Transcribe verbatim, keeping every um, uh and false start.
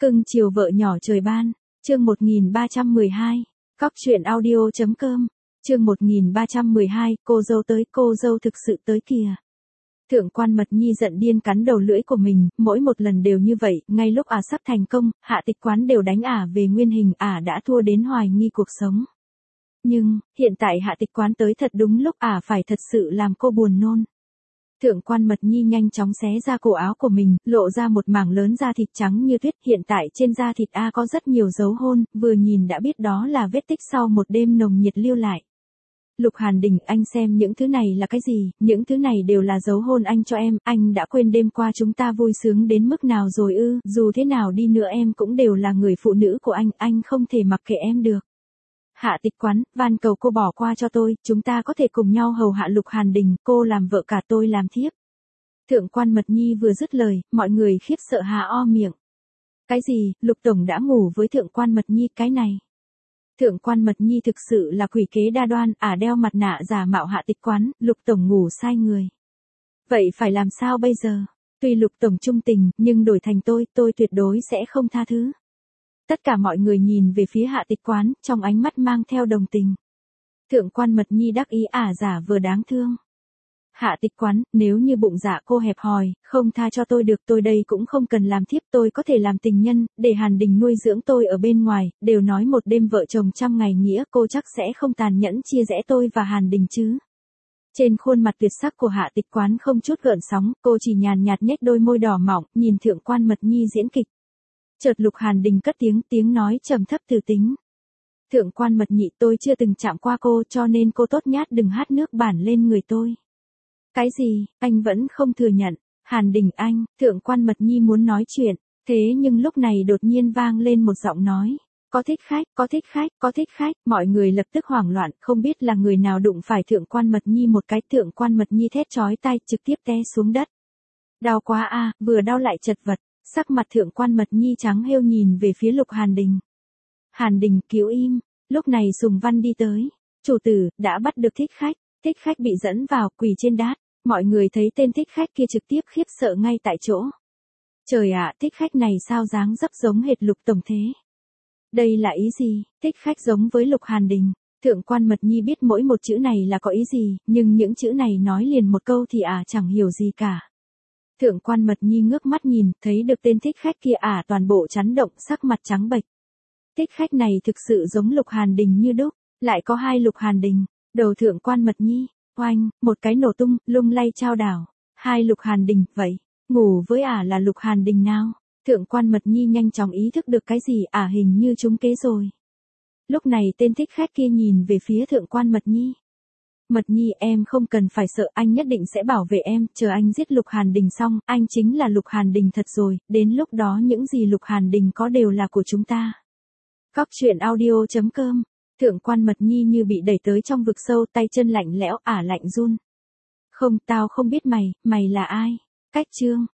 Cưng chiều vợ nhỏ trời ban, chương một nghìn ba trăm mười hai, cóc truyện audio.com, chương một nghìn ba trăm mười hai, cô dâu tới, cô dâu thực sự tới kìa. Thượng quan Mật Nhi giận điên cắn đầu lưỡi của mình, mỗi một lần đều như vậy, ngay lúc ả à sắp thành công, Hạ Tịch Quán đều đánh ả à về nguyên hình, ả à đã thua đến hoài nghi cuộc sống. Nhưng, hiện tại Hạ Tịch Quán tới thật đúng lúc ả à phải thật sự làm cô buồn nôn. Thượng quan Mật Nhi nhanh chóng xé ra cổ áo của mình, lộ ra một mảng lớn da thịt trắng như tuyết, hiện tại trên da thịt A có rất nhiều dấu hôn, vừa nhìn đã biết đó là vết tích sau một đêm nồng nhiệt lưu lại. Lục Hàn Đình, anh xem những thứ này là cái gì, những thứ này đều là dấu hôn anh cho em, anh đã quên đêm qua chúng ta vui sướng đến mức nào rồi ư, dù thế nào đi nữa em cũng đều là người phụ nữ của anh, anh không thể mặc kệ em được. Hạ Tịch Quán, van cầu cô bỏ qua cho tôi, chúng ta có thể cùng nhau hầu hạ Lục Hàn Đình, cô làm vợ cả tôi làm thiếp. Thượng quan Mật Nhi vừa dứt lời, mọi người khiếp sợ há o miệng. Cái gì, Lục Tổng đã ngủ với Thượng quan Mật Nhi, cái này. Thượng quan Mật Nhi thực sự là quỷ kế đa đoan, ả à đeo mặt nạ giả mạo Hạ Tịch Quán, Lục Tổng ngủ sai người. Vậy phải làm sao bây giờ? Tuy Lục Tổng trung tình, nhưng đổi thành tôi, tôi tuyệt đối sẽ không tha thứ. Tất cả mọi người nhìn về phía Hạ Tịch Quán, trong ánh mắt mang theo đồng tình. Thượng quan Mật Nhi đắc ý ả à giả vừa đáng thương. Hạ Tịch Quán, nếu như bụng dạ cô hẹp hòi, không tha cho tôi được, tôi đây cũng không cần làm thiếp, tôi có thể làm tình nhân, để Hàn Đình nuôi dưỡng tôi ở bên ngoài, đều nói một đêm vợ chồng trăm ngày nghĩa, cô chắc sẽ không tàn nhẫn chia rẽ tôi và Hàn Đình chứ. Trên khuôn mặt tuyệt sắc của Hạ Tịch Quán không chút gợn sóng, cô chỉ nhàn nhạt nhếch đôi môi đỏ mỏng, nhìn Thượng quan Mật Nhi diễn kịch. Chợt Lục Hàn Đình cất tiếng, tiếng nói trầm thấp từ tính. Thượng quan Mật Nhị, tôi chưa từng chạm qua cô, cho nên cô tốt nhát đừng hát nước bản lên người tôi. Cái gì, anh vẫn không thừa nhận. Hàn Đình anh, Thượng quan Mật Nhi muốn nói chuyện, thế nhưng lúc này đột nhiên vang lên một giọng nói. Có thích khách, có thích khách, có thích khách, mọi người lập tức hoảng loạn, không biết là người nào đụng phải Thượng quan Mật Nhi một cái, Thượng quan Mật Nhi thét chói tai, trực tiếp té xuống đất. Đau quá a, vừa đau lại chật vật, sắc mặt Thượng quan Mật Nhi trắng hêu nhìn về phía Lục Hàn Đình. Hàn Đình, cứu im, lúc này Sùng Văn đi tới. Chủ tử, đã bắt được thích khách, thích khách bị dẫn vào, quỳ trên đát. Mọi người thấy tên thích khách kia trực tiếp khiếp sợ ngay tại chỗ. Trời ạ, thích khách này sao dáng dấp giống hệt Lục Tổng thế? Đây là ý gì? Thích khách giống với Lục Hàn Đình. Thượng quan Mật Nhi biết mỗi một chữ này là có ý gì, nhưng những chữ này nói liền một câu thì ả à chẳng hiểu gì cả. Thượng quan Mật Nhi ngước mắt nhìn, thấy được tên thích khách kia ả à toàn bộ chấn động, sắc mặt trắng bệch. Thích khách này thực sự giống Lục Hàn Đình như đúc, lại có hai Lục Hàn Đình. Đầu Thượng quan Mật Nhi, oanh, một cái nổ tung, lung lay chao đảo. Hai Lục Hàn Đình, vậy, ngủ với ả à là Lục Hàn Đình nào? Thượng quan Mật Nhi nhanh chóng ý thức được cái gì, ả à hình như trúng kế rồi. Lúc này tên thích khách kia nhìn về phía Thượng quan Mật Nhi. Mật Nhi, em không cần phải sợ, anh nhất định sẽ bảo vệ em, chờ anh giết Lục Hàn Đình xong, anh chính là Lục Hàn Đình thật rồi, đến lúc đó những gì Lục Hàn Đình có đều là của chúng ta. Cóc truyện audio.com. Thượng quan Mật Nhi như bị đẩy tới trong vực sâu, tay chân lạnh lẽo, ả lạnh run. Không, tao không biết mày, mày là ai? Cách chương.